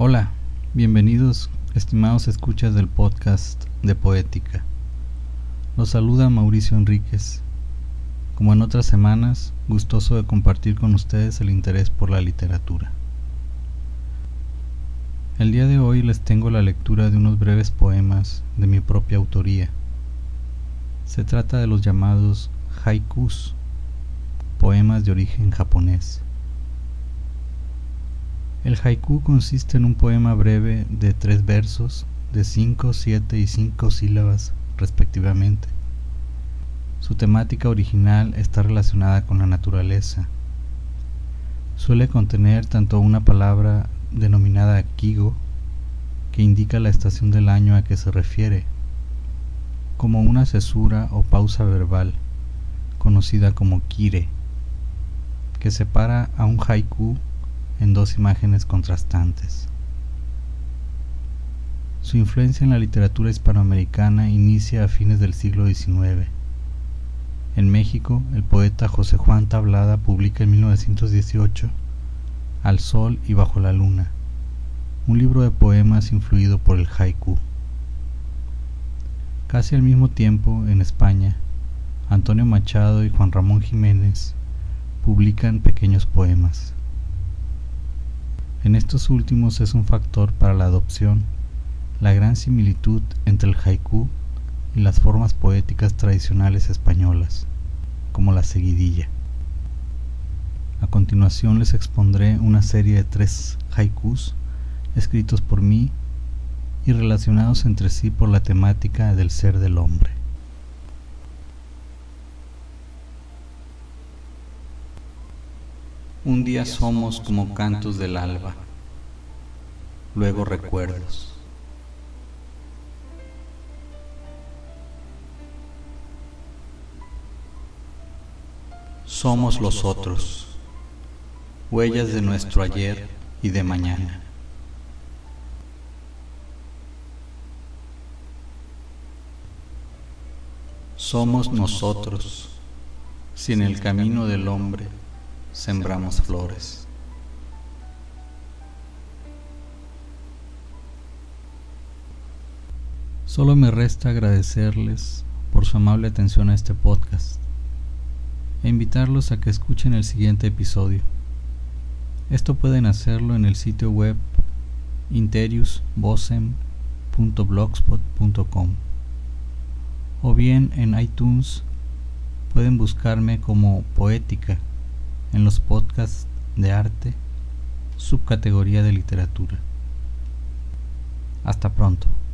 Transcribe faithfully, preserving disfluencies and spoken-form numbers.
Hola, bienvenidos estimados escuchas del podcast de Poética. Los saluda Mauricio Enríquez. Como en otras semanas, gustoso de compartir con ustedes el interés por la literatura. El día de hoy les tengo la lectura de unos breves poemas de mi propia autoría. Se trata de los llamados haikus, poemas de origen japonés. El haiku consiste en un poema breve de tres versos de cinco, siete y cinco sílabas respectivamente. Su temática original está relacionada con la naturaleza. Suele contener tanto una palabra denominada kigo, que indica la estación del año a que se refiere, como una cesura o pausa verbal, conocida como kire, que separa a un haiku en dos imágenes contrastantes. Su influencia en la literatura hispanoamericana inicia a fines del siglo diecinueve. En México, el poeta José Juan Tablada publica en mil novecientos dieciocho Al sol y bajo la luna, un libro de poemas influido por el haiku. Casi al mismo tiempo, en España, Antonio Machado y Juan Ramón Jiménez publican pequeños poemas. En estos últimos es un factor para la adopción la gran similitud entre el haiku y las formas poéticas tradicionales españolas, como la seguidilla. A continuación les expondré una serie de tres haikus escritos por mí y relacionados entre sí por la temática del ser del hombre. Un día somos como cantos del alba, luego recuerdos. Somos los otros, huellas de nuestro ayer y de mañana. Somos nosotros, si en el camino del hombre sembramos flores. Solo me resta agradecerles por su amable atención a este podcast e invitarlos a que escuchen el siguiente episodio. Esto pueden hacerlo en el sitio web interius vocem punto blogspot punto com o bien en iTunes. Pueden buscarme como Poética en los podcasts de arte, subcategoría de literatura. Hasta pronto.